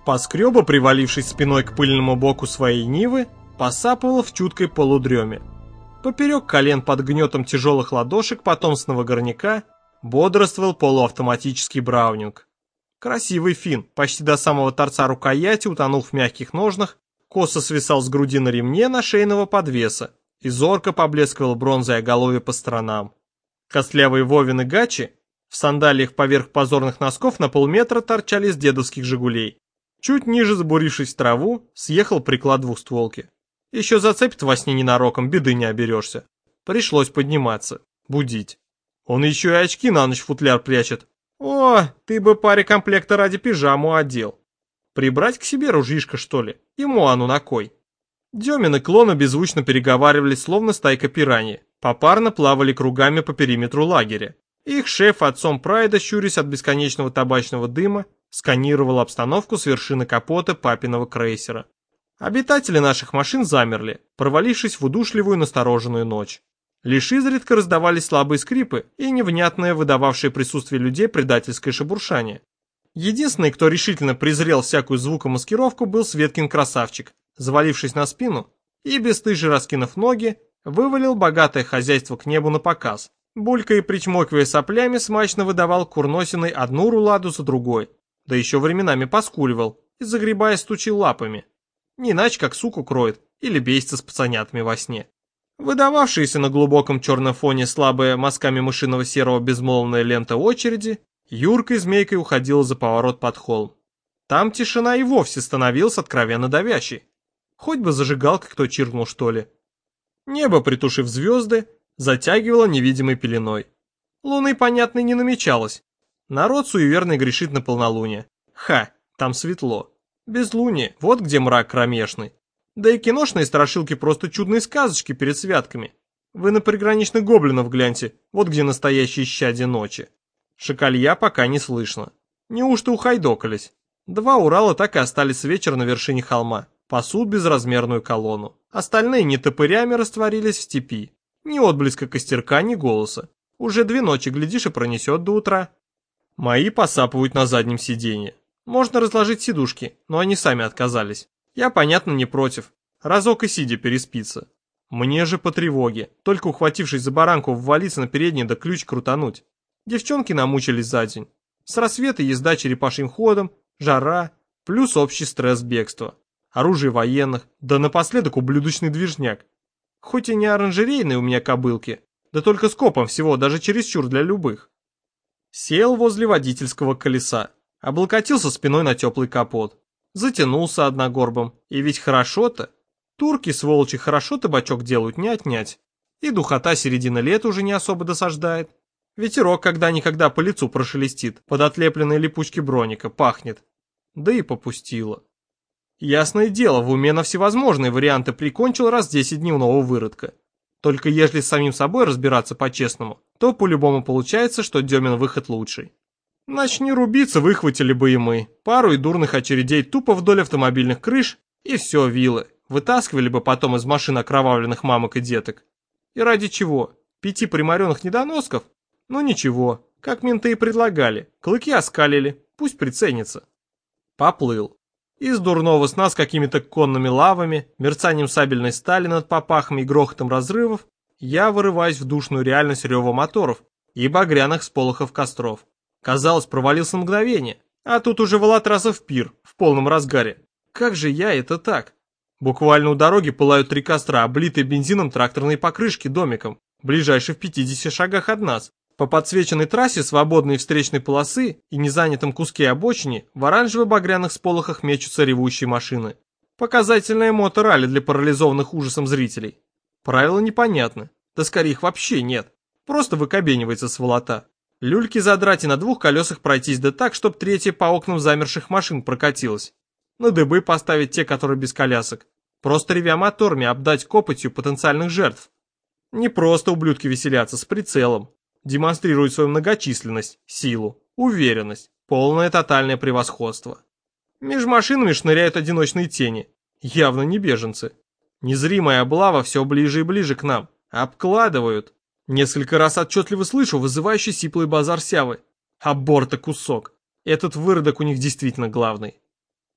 Поскреба, привалившись спиной к пыльному боку своей Нивы, посапывал в чуткой полудреме. Поперек колен под гнетом тяжелых ладошек потомственного горняка бодрствовал полуавтоматический браунинг. Красивый фин, почти до самого торца рукояти, утонул в мягких ножнах, косо свисал с груди на ремне на шейного подвеса и зорко поблескивал бронзой оголовье по сторонам. Костлявые Вовины гачи в сандалиях поверх позорных носков на полметра торчали из дедовских «Жигулей». Чуть ниже, забурившись в траву, съехал приклад двухстволки. Еще зацепит во сне ненароком, беды не оберешься. Пришлось подниматься, будить. Он еще и очки на ночь в футляр прячет. О, ты бы паре комплекта ради пижаму одел. Прибрать к себе ружьишко, что ли? Ему оно на кой? Демин и Клона беззвучно переговаривались, словно стайка пираний. Попарно плавали кругами по периметру лагеря. Их шеф, отцом Прайда, щурясь от бесконечного табачного дыма, сканировал обстановку с вершины капота папиного крейсера. Обитатели наших машин замерли, провалившись в удушливую настороженную ночь. Лишь изредка раздавались слабые скрипы и невнятное, выдававшее присутствие людей, предательское шебуршание. Единственный, кто решительно презрел всякую звукомаскировку, был Светкин красавчик, завалившись на спину и, бесстыже раскинув ноги, вывалил богатое хозяйство к небу на показ. Булькая и причмокивая соплями, смачно выдавал курносиной одну руладу за другой, да еще временами поскуливал и, загребая, стучил лапами. Не иначе, как суку кроет или бесится с пацанятами во сне. Выдававшаяся на глубоком черном фоне слабая мазками мышиного серого безмолвная лента очереди, юркой змейкой уходила за поворот под холм. Там тишина и вовсе становилась откровенно давящей. Хоть бы зажигалкой кто чиркнул, что ли. Небо, притушив звезды, затягивало невидимой пеленой. Луны, понятно, не намечалось. Народ суеверный грешит на полнолуние. Ха, там светло. Безлуние, вот где мрак кромешный. Да и киношные страшилки просто чудные сказочки перед святками. Вы на приграничных гоблинов гляньте, вот где настоящее исчадие ночи. Шакалья пока не слышно. Неужто ухайдокались? Два Урала так и остались с вечера на вершине холма, пасут безразмерную колонну. Остальные нетопырями растворились в степи. Ни отблеска костерка, ни голоса. Уже 2 ночи, глядишь, и пронесет до утра. Мои посапывают на заднем сиденье. Можно разложить сидушки, но они сами отказались. Я, понятно, не против. Разок и сидя переспится. Мне же по тревоге, только ухватившись за баранку, ввалиться на переднее да ключ крутануть. Девчонки намучились за день. С рассвета езда черепашьим ходом, жара, плюс общий стресс бегства. Оружие военных, да напоследок ублюдочный движняк. Хоть и не оранжерейные у меня кобылки, да только скопом всего, даже чересчур для любых. Сел возле водительского колеса, облокотился спиной на теплый капот. Затянулся одногорбом, и ведь хорошо-то. Турки, сволочи, хорошо табачок делают, не отнять. И духота середины лета уже не особо досаждает. Ветерок когда-никогда по лицу прошелестит, под отлепленные липучки броника, пахнет. Да и попустило. Ясное дело, в уме на всевозможные варианты прикончил раз 10 дневного выродка. Только ежели с самим собой разбираться по-честному, то по-любому получается, что Демин выход лучший. Начни рубиться, выхватили бы и мы. Пару и дурных очередей тупо вдоль автомобильных крыш, и все, вилы. Вытаскивали бы потом из машин окровавленных мамок и деток. И ради чего? 5 приморенных недоносков? Ну ничего, как менты и предлагали. Клыки оскалили, пусть приценится. Поплыл. Из дурного сна с какими-то конными лавами, мерцанием сабельной стали над попахами и грохотом разрывов, я вырываюсь в душную реальность рева моторов и багряных сполохов костров. Казалось, провалился на мгновение, а тут уже Волотрасов пир в полном разгаре. Как же я это так? Буквально у дороги пылают 3 костра, облитые бензином тракторные покрышки домиком, ближайшие в 50 шагах от нас. По подсвеченной трассе свободной встречной полосы и незанятом куске обочине в оранжево-багряных сполохах мечутся ревущие машины. Показательное моторалли для парализованных ужасом зрителей. Правила непонятны, да скорее их вообще нет. Просто выкобенивается сволота. Люльки задрать и на 2 колесах пройтись, да так, чтоб 3-я по окнам замерших машин прокатилась. На дыбы поставить те, которые без колясок. Просто ревя моторами обдать копотью потенциальных жертв. Не просто ублюдки веселятся, с прицелом. Демонстрируют свою многочисленность, силу, уверенность, полное тотальное превосходство. Меж машинами шныряют одиночные тени, явно не беженцы. Незримая облава все ближе и ближе к нам. Обкладывают. Несколько раз отчетливо слышу вызывающий сиплый базар Сявы. Аборта кусок. Этот выродок у них действительно главный.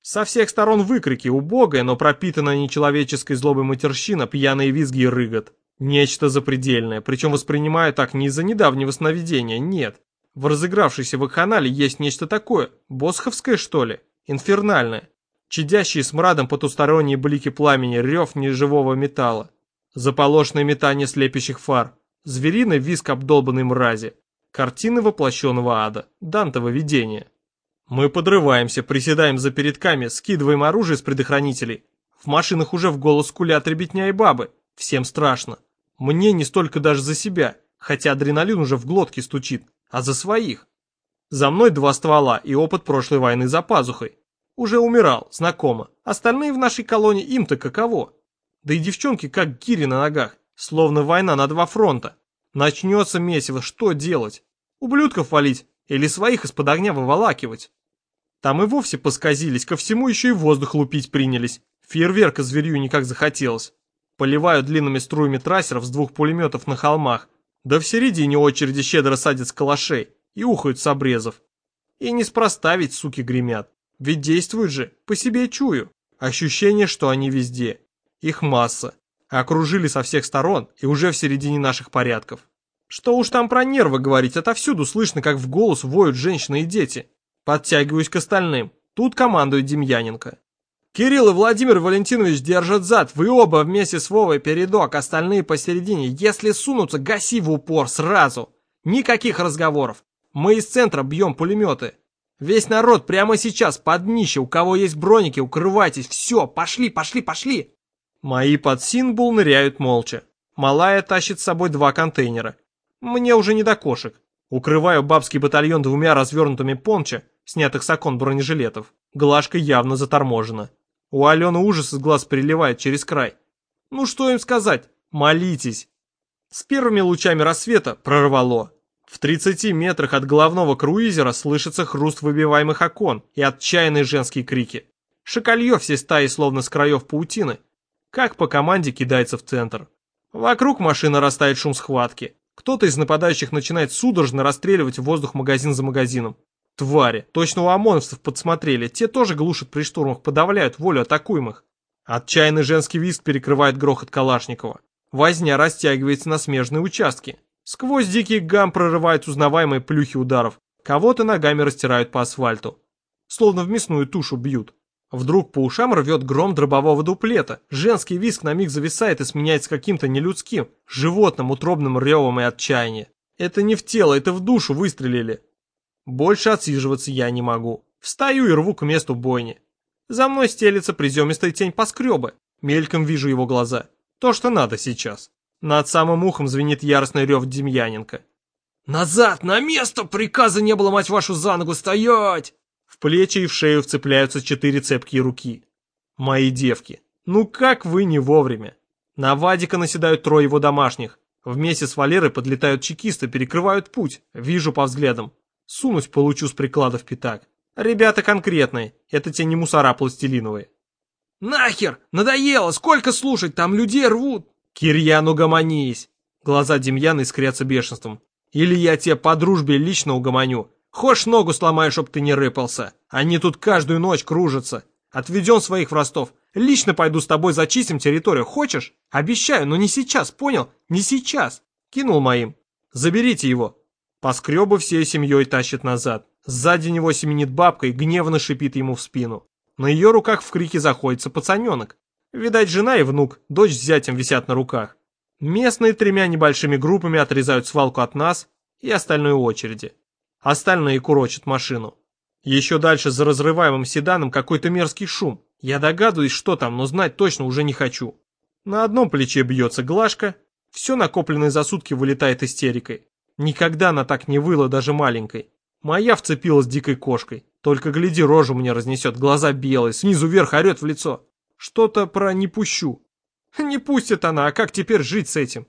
Со всех сторон выкрики, убогая, но пропитанная нечеловеческой злобой матерщина, пьяные визги и рыгот. Нечто запредельное, причем воспринимаю так не из-за недавнего сновидения, нет. В разыгравшейся вакханалии есть нечто такое, босховское что ли, инфернальное. Чадящие смрадом потусторонние блики пламени, рев неживого металла. Заполошное метание слепящих фар. Звериный визг обдолбанной мрази. Картины воплощенного ада. Дантово видение. Мы подрываемся, приседаем за передками, скидываем оружие с предохранителей. В машинах уже в голос скулят ребятня и бабы. Всем страшно. Мне не столько даже за себя, хотя адреналин уже в глотке стучит, а за своих. За мной 2 ствола и опыт прошлой войны за пазухой. Уже умирал, знакомо. Остальные в нашей колонии им-то каково? Да и девчонки как гири на ногах, словно война на 2 фронта. Начнется месиво, что делать? Ублюдков валить или своих из-под огня выволакивать? Там и вовсе посказились, ко всему еще и воздух лупить принялись. Фейерверка зверью никак захотелось. Поливают длинными струями трассеров с 2 пулеметов на холмах. Да в середине очереди щедро садят с калашей и ухают с обрезов. И неспроста ведь суки гремят. Ведь действуют же, по себе чую. Ощущение, что они везде. Их масса. Окружили со всех сторон и уже в середине наших порядков. Что уж там про нервы говорить, отовсюду слышно, как в голос воют женщины и дети. Подтягиваюсь к остальным. Тут командует Демьяненко. Кирилл и Владимир Валентинович держат зад. Вы оба вместе с Вовой передок, остальные посередине. Если сунутся, гаси в упор сразу. Никаких разговоров. Мы из центра бьем пулеметы. Весь народ прямо сейчас под днище. У кого есть броники, укрывайтесь. Все, пошли, пошли, пошли. Мои под Синбул ныряют молча. Малая тащит с собой 2 контейнера. Мне уже не до кошек. Укрываю бабский батальон 2 развернутыми пончо, снятых с окон бронежилетов. Глажка явно заторможена. У Алены ужас из глаз переливает через край. Ну что им сказать? Молитесь. С первыми лучами рассвета прорвало. В 30 метрах от головного круизера слышится хруст выбиваемых окон и отчаянные женские крики. Шакалье всей стаи словно с краев паутины, как по команде кидается в центр. Вокруг машины растает шум схватки. Кто-то из нападающих начинает судорожно расстреливать в воздух магазин за магазином. Твари, точно у ОМОНовцев подсмотрели, те тоже глушат при штурмах, подавляют волю атакуемых. Отчаянный женский визг перекрывает грохот Калашникова. Возня растягивается на смежные участки. Сквозь дикий гам прорывают узнаваемые плюхи ударов. Кого-то ногами растирают по асфальту. Словно в мясную тушу бьют. Вдруг по ушам рвет гром дробового дуплета. Женский визг на миг зависает и сменяется каким-то нелюдским, животным утробным ревом и отчаянием. Это не в тело, это в душу выстрелили. Больше отсиживаться я не могу. Встаю и рву к месту бойни. За мной стелется приземистая тень поскреба. Мельком вижу его глаза. То, что надо сейчас. Над самым ухом звенит яростный рев Демьяненко. «Назад, на место! Приказа не было, мать вашу, за ногу стоять!» В плечи и в шею вцепляются 4 цепкие руки. Мои девки, ну как вы не вовремя? На Вадика наседают 3 его домашних. Вместе с Валерой подлетают чекисты, перекрывают путь. Вижу по взглядам. Сунусь получу с приклада в пятак. Ребята конкретные, это те не мусора пластилиновые. «Нахер! Надоело! Сколько слушать? Там людей рвут!» «Кирьян, угомонись!» Глаза Демьяна искрятся бешенством. «Или я тебе по дружбе лично угомоню. Хошь ногу сломаю, чтоб ты не рыпался. Они тут каждую ночь кружатся. Отведем своих в Ростов. Лично пойду с тобой зачистим территорию. Хочешь? Обещаю, но не сейчас, понял? Не сейчас!» Кинул моим. «Заберите его!» Поскребу всей семьей тащит назад. Сзади него семенит бабка и гневно шипит ему в спину. На ее руках в крике заходится пацаненок. Видать, жена и внук, дочь с зятем висят на руках. Местные 3 небольшими группами отрезают свалку от нас и остальной очереди. Остальные курочат машину. Еще дальше за разрываемым седаном какой-то мерзкий шум. Я догадываюсь, что там, но знать точно уже не хочу. На одном плече бьется Глашка. Все накопленное за сутки вылетает истерикой. Никогда она так не выла даже маленькой. Моя вцепилась дикой кошкой. Только гляди, рожу мне разнесет, глаза белые, снизу вверх орет в лицо. Что-то про «не пущу». Не пустит она, а как теперь жить с этим?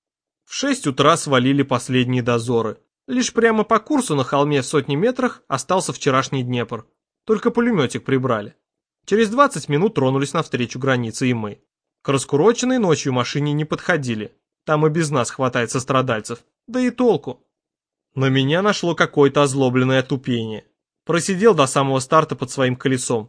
В 6 утра свалили последние дозоры. Лишь прямо по курсу на холме в 100 метрах остался вчерашний Днепр. Только пулеметик прибрали. Через 20 минут тронулись навстречу границе и мы. К раскуроченной ночью машине не подходили. Там и без нас хватает сострадальцев. Да и толку. На меня нашло какое-то озлобленное тупение. Просидел до самого старта под своим колесом.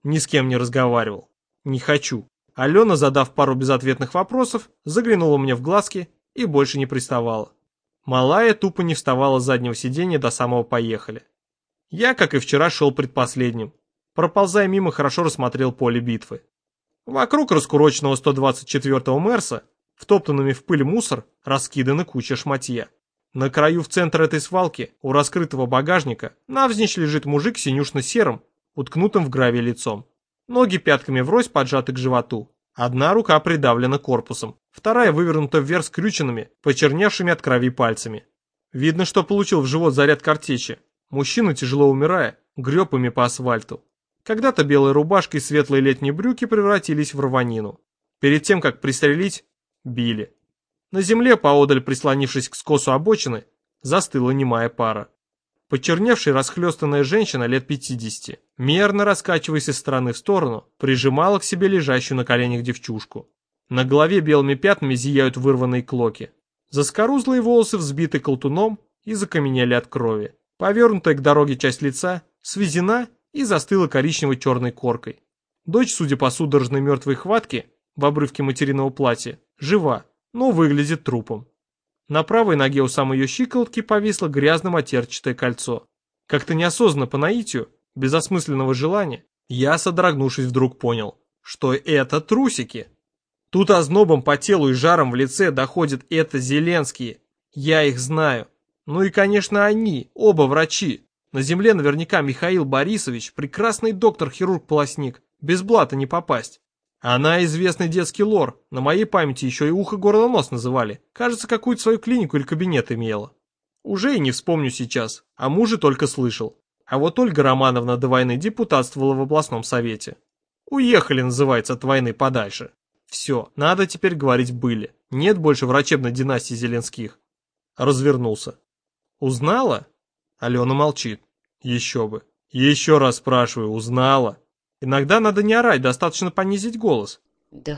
Ни с кем не разговаривал. Не хочу. Алена, задав пару безответных вопросов, заглянула мне в глазки и больше не приставала. Малая тупо не вставала с заднего сиденья до самого «поехали». Я, как и вчера, шел предпоследним. Проползая мимо, хорошо рассмотрел поле битвы. Вокруг раскуроченного 124-го Мерса, втоптанными в пыль мусор, раскиданы куча шматья. На краю в центр этой свалки, у раскрытого багажника, навзничь лежит мужик синюшно-серым, уткнутым в гравий лицом. Ноги пятками врозь поджаты к животу. Одна рука придавлена корпусом, вторая вывернута вверх скрюченными, почерневшими от крови пальцами. Видно, что получил в живот заряд картечи. Мужчина, тяжело умирая, греб ими по асфальту. Когда-то белая рубашка и светлые летние брюки превратились в рванину. Перед тем, как пристрелить, били. На земле, поодаль прислонившись к скосу обочины, застыла немая пара. Почерневшая расхлёстанная женщина лет 50, мерно раскачиваясь из стороны в сторону, прижимала к себе лежащую на коленях девчушку. На голове белыми пятнами зияют вырванные клоки. Заскорузлые волосы взбиты колтуном и закаменели от крови. Повернутая к дороге часть лица свезена и застыла коричнево-черной коркой. Дочь, судя по судорожной мертвой хватке в обрывке материного платья, жива, но выглядит трупом. На правой ноге у самой ее щиколотки повисло грязно-матерчатое кольцо. Как-то неосознанно по наитию, без осмысленного желания, я, содрогнувшись, вдруг понял, что это трусики. Тут ознобом по телу и жаром в лице доходят это Зеленские. Я их знаю. Ну и, конечно, они, оба врачи. На земле наверняка Михаил Борисович, прекрасный доктор-хирург-полостник, без блата не попасть. Она известный детский лор, на моей памяти еще и ухо, горло, нос называли. Кажется, какую-то свою клинику или кабинет имела. Уже и не вспомню сейчас, о муже только слышал. А вот Ольга Романовна до войны депутатствовала в областном совете. Уехали, называется, от войны подальше. Все, надо теперь говорить были. Нет больше врачебной династии Зеленских. Развернулся. Узнала? Алена молчит. Еще бы. Еще раз спрашиваю, узнала? Иногда надо не орать, достаточно понизить голос. Да.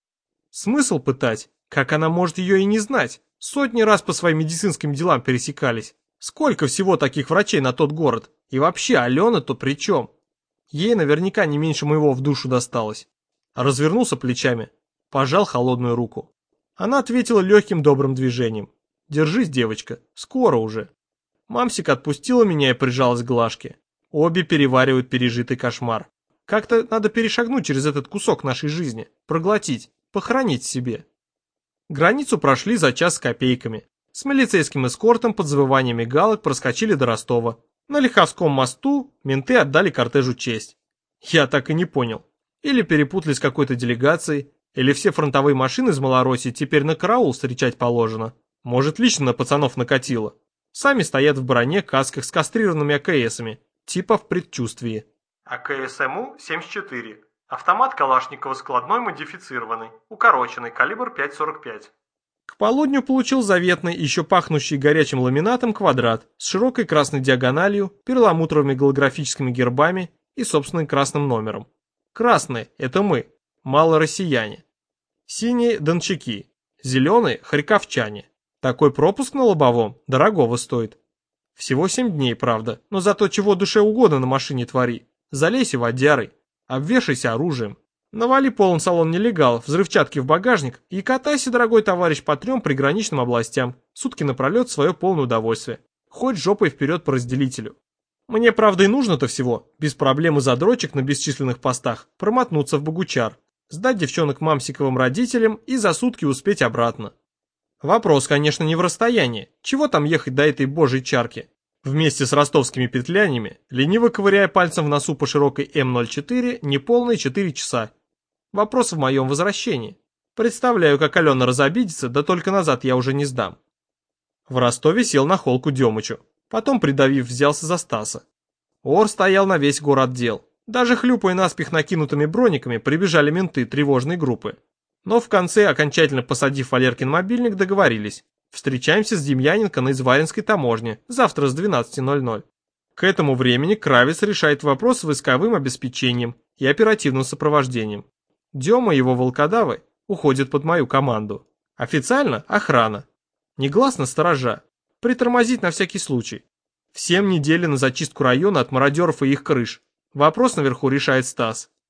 Смысл пытать? Как она может ее и не знать? Сотни раз по своим медицинским делам пересекались. Сколько всего таких врачей на тот город? И вообще, Алена-то при чем? Ей наверняка не меньше моего в душу досталось. Развернулся плечами, пожал холодную руку. Она ответила легким добрым движением. Держись, девочка, скоро уже. Мамсик отпустила меня и прижалась к Глашке. Обе переваривают пережитый кошмар. Как-то надо перешагнуть через этот кусок нашей жизни, проглотить, похоронить в себе. Границу прошли за час с копейками. С милицейским эскортом под завываниями галок проскочили до Ростова. На Лиховском мосту менты отдали кортежу честь. Я так и не понял. Или перепутали с какой-то делегацией, или все фронтовые машины из Малороссии теперь на караул встречать положено. Может, лично на пацанов накатило. Сами стоят в броне, касках с кастрированными АКСами, типа в предчувствии. АКС-МУ-74. Автомат Калашникова складной модифицированный, укороченный, калибр 5,45. К полудню получил заветный, еще пахнущий горячим ламинатом квадрат с широкой красной диагональю, перламутровыми голографическими гербами и собственным красным номером. Красные – это мы, малороссияне. Синие – дончаки, зеленые – харьковчане. Такой пропуск на лобовом дорогого стоит. Всего 7 дней, правда, но зато чего душе угодно на машине твори. Залейся водярой, обвешайся оружием, навали полон салон нелегалов, взрывчатки в багажник и катайся, дорогой товарищ, по 3 приграничным областям, сутки напролет в свое полное удовольствие. Хоть жопой вперед по разделителю. Мне, правда, и нужно-то всего, без проблем и задрочек на бесчисленных постах, промотнуться в Богучар, сдать девчонок мамсиковым родителям и за сутки успеть обратно. Вопрос, конечно, не в расстоянии. Чего там ехать до этой божьей чарки? Вместе с ростовскими петлянями, лениво ковыряя пальцем в носу по широкой М04, неполные 4 часа. Вопрос в моем возвращении. Представляю, как Алена разобидится, да только назад я уже не сдам. В Ростове сел на холку Демычу. Потом, придавив, взялся за Стаса. Ор стоял на весь город дел. Даже хлюпая наспех накинутыми брониками, прибежали менты тревожной группы. Но в конце, окончательно посадив Валеркин мобильник, договорились. Встречаемся с Демьяненко на Изваринской таможне, завтра с 12:00. К этому времени Кравец решает вопрос с войсковым обеспечением и оперативным сопровождением. Дема и его волкодавы уходят под мою команду. Официально охрана. Негласно сторожа. Притормозить на всякий случай. Всем недели на зачистку района от мародеров и их крыш. Вопрос наверху решает Стас.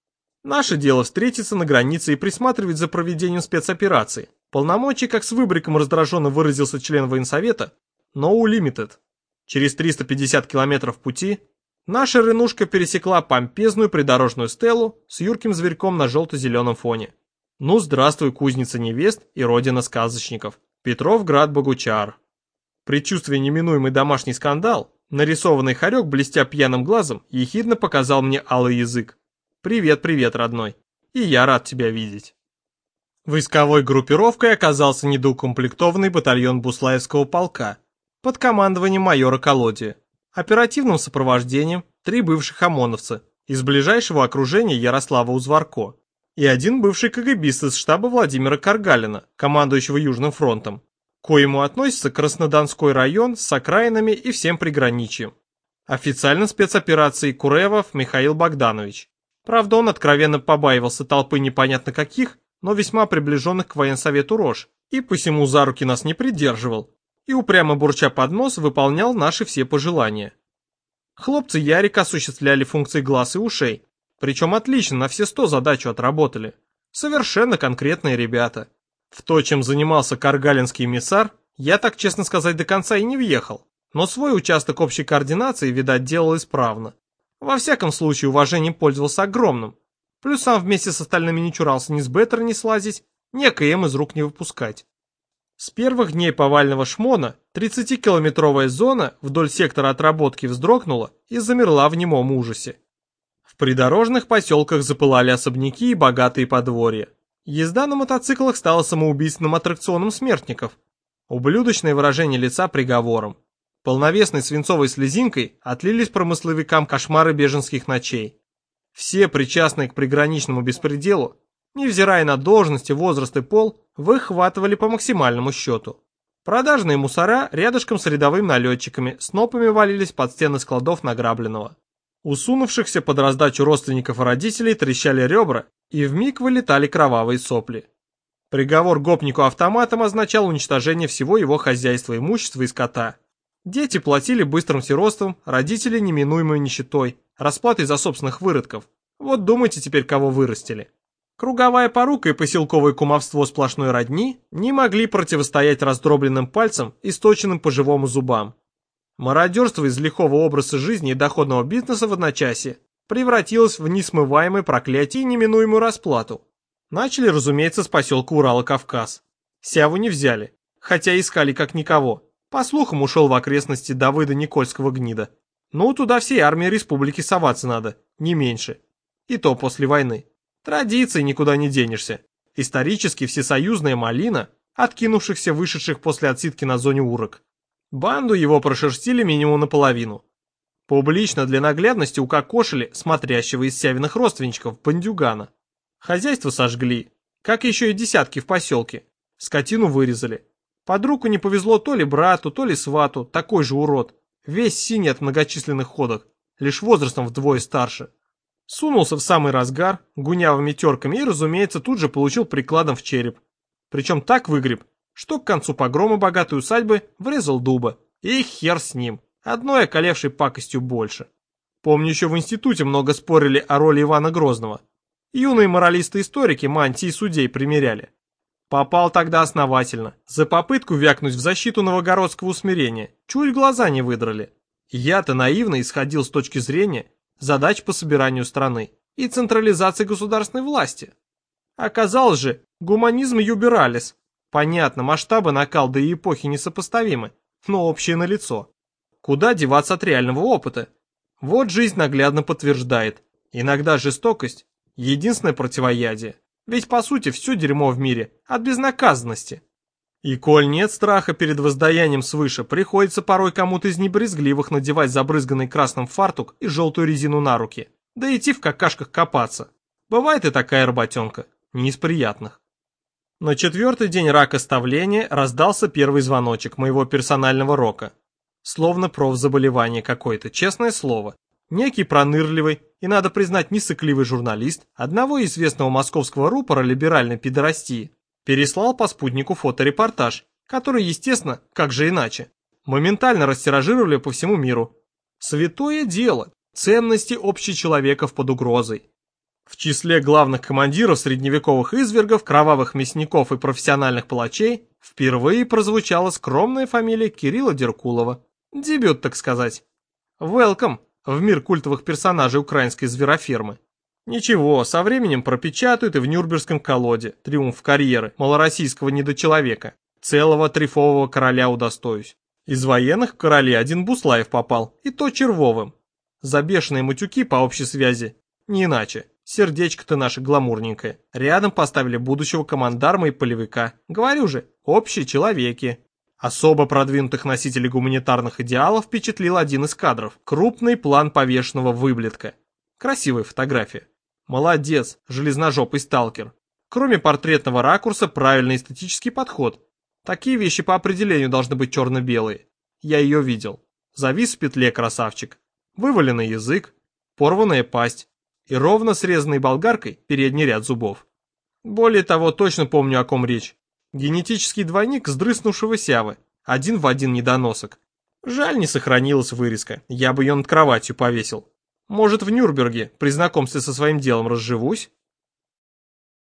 Наше дело встретиться на границе и присматривать за проведением спецоперации. Полномочий, как с выбриком раздраженно выразился член военсовета, no limited. Через 350 километров пути наша Ренушка пересекла помпезную придорожную стелу с юрким зверьком на желто-зеленом фоне. Ну, здравствуй, кузница невест и родина сказочников. Петровград-Богучар. Предчувствуя неминуемый домашний скандал, нарисованный хорек, блестя пьяным глазом, ехидно показал мне алый язык. «Привет, привет, родной. И я рад тебя видеть». Войсковой группировкой оказался недоукомплектованный батальон Буслаевского полка под командованием майора Колодия. Оперативным сопровождением 3 бывших ОМОНовца из ближайшего окружения Ярослава Узварко и 1 бывший КГБист из штаба Владимира Каргалина, командующего Южным фронтом, к коему относится Краснодонской район с окраинами и всем приграничьем. Официально спецоперацией Куревов Михаил Богданович. Правда, он откровенно побаивался толпы непонятно каких, но весьма приближенных к военсовету рож, и посему за руки нас не придерживал, и упрямо бурча под нос выполнял наши все пожелания. Хлопцы Ярик осуществляли функции глаз и ушей, причем отлично, на все 100 задачу отработали. Совершенно конкретные ребята. В то, чем занимался каргалинский эмиссар, я, так честно сказать, до конца и не въехал, но свой участок общей координации, видать, делал исправно. Во всяком случае, уважением пользовался огромным. Плюс сам вместе с остальными не чурался ни с беттера не слазить, ни АКМ из рук не выпускать. С первых дней повального шмона 30-километровая зона вдоль сектора отработки вздрогнула и замерла в немом ужасе. В придорожных поселках запылали особняки и богатые подворья. Езда на мотоциклах стала самоубийственным аттракционом смертников. Ублюдочное выражение лица приговором. Полновесной свинцовой слезинкой отлились промысловикам кошмары беженских ночей. Все причастные к приграничному беспределу, невзирая на должности, возраст и пол, выхватывали по максимальному счету. Продажные мусора рядышком с рядовыми налетчиками снопами валились под стены складов награбленного. Усунувшихся под раздачу родственников и родителей трещали ребра, и вмиг вылетали кровавые сопли. Приговор гопнику автоматом означал уничтожение всего его хозяйства, имущества и скота. Дети платили быстрым сиротством, родители неминуемой нищетой, расплатой за собственных выродков. Вот думайте теперь, кого вырастили. Круговая порука и поселковое кумовство сплошной родни не могли противостоять раздробленным пальцам и сточенным по живому зубам. Мародерство из лихого образа жизни и доходного бизнеса в одночасье превратилось в несмываемое проклятие и неминуемую расплату. Начали, разумеется, с поселка Урала-Кавказ. Сяву не взяли, хотя искали как никого. По слухам, ушел в окрестности Давыда Никольского гнида. Ну, туда всей армии республики соваться надо, не меньше. И то после войны. Традиции никуда не денешься. Исторически всесоюзная малина, откинувшихся вышедших после отсидки на зоне урок. Банду его прошерстили минимум наполовину. Публично для наглядности укокошили смотрящего из Сявиных родственничков бандюгана. Хозяйство сожгли, как еще и десятки в поселке. Скотину вырезали. Под руку не повезло то ли брату, то ли свату, такой же урод. Весь синий от многочисленных ходок, лишь возрастом вдвое старше. Сунулся в самый разгар, гунявыми терками и, разумеется, тут же получил прикладом в череп. Причем так выгреб, что к концу погрома богатой усадьбы врезал дуба. И хер с ним, одной околевшей пакостью больше. Помню, еще в институте много спорили о роли Ивана Грозного. Юные моралисты-историки мантии судей примеряли. Попал тогда основательно. За попытку вякнуть в защиту новогородского усмирения чуть глаза не выдрали. Я-то наивно исходил с точки зрения задач по собиранию страны и централизации государственной власти. Оказалось же, гуманизм юбералис. Понятно, масштабы накалда и эпохи несопоставимы, но общее налицо. Куда деваться от реального опыта? Вот жизнь наглядно подтверждает. Иногда жестокость – единственное противоядие. Ведь по сути все дерьмо в мире от безнаказанности. И коль нет страха перед воздаянием свыше, приходится порой кому-то из небрезгливых надевать забрызганный красным фартук и желтую резину на руки, да идти в какашках копаться. Бывает и такая работенка, не из приятных. На 4-й день ракоставления раздался первый звоночек моего персонального рока. Словно профзаболевание какое-то, честное слово. Некий пронырливый и, надо признать, несыкливый журналист одного известного московского рупора либеральной пидорастии переслал по спутнику фоторепортаж, который, естественно, как же иначе, моментально растиражировали по всему миру. Святое дело, ценности общечеловеков под угрозой. В числе главных командиров средневековых извергов, кровавых мясников и профессиональных палачей впервые прозвучала скромная фамилия Кирилла Деркулова. Дебют, так сказать. Welcome в мир культовых персонажей украинской зверофермы. Ничего, со временем пропечатают и в Нюрнбергском колоде «Триумф карьеры» малороссийского недочеловека. Целого трифового короля удостоюсь. Из военных в короли один Буслаев попал, и то червовым. За бешеные матюки по общей связи. Не иначе. Сердечко-то наше гламурненькое. Рядом поставили будущего командарма и полевика. Говорю же, общие человеки. Особо продвинутых носителей гуманитарных идеалов впечатлил один из кадров. Крупный план повешенного выблетка. Красивая фотография. Молодец, железножопый сталкер. Кроме портретного ракурса, правильный эстетический подход. Такие вещи по определению должны быть черно-белые. Я ее видел. Завис в петле красавчик. Вываленный язык, порванная пасть и ровно срезанный болгаркой передний ряд зубов. Более того, точно помню, о ком речь. Генетический двойник сдрыснувшего сявы. Один в один недоносок. Жаль, не сохранилась вырезка. Я бы ее над кроватью повесил. Может, в Нюрнберге при знакомстве со своим делом разживусь?